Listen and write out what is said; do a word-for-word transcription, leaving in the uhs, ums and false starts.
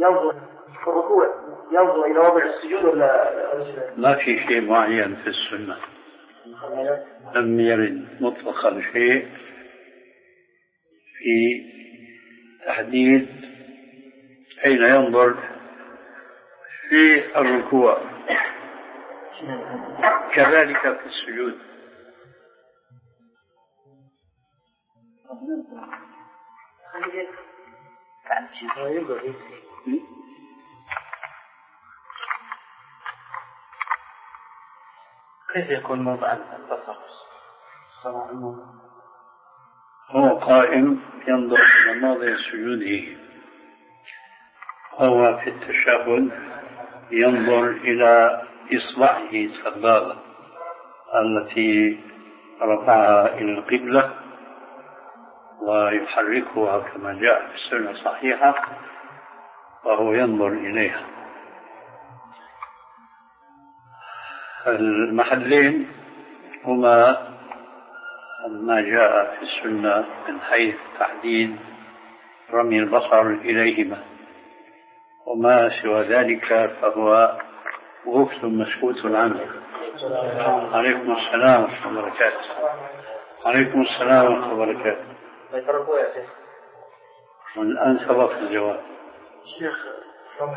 ينظر في الركوع ينظر إلى وضع السجود ولا ما في شيء معين في السنة، لم يرد مطلقا شيء في تحديد أين ينظر في الركوع، كذلك في السجود. كيف يكون موضعا البصر؟ هو قائم ينظر إلى موضع سجوده، هو في التشهد ينظر إلى إصبعه السبابة التي رفعها إلى القبلة ويحركها كما جاء في السنة الصحيحة، وهو ينظر إليها. المحلين هما ما جاء في السنة من حيث تحديد رمي البصر إليهما، وما سوى ذلك فهو غفل مسكوت عنه. عليكم السلام ورحمة الله وبركاته. عليكم السلام ورحمة الله وبركاته. والآن سبق الجواب. شيخ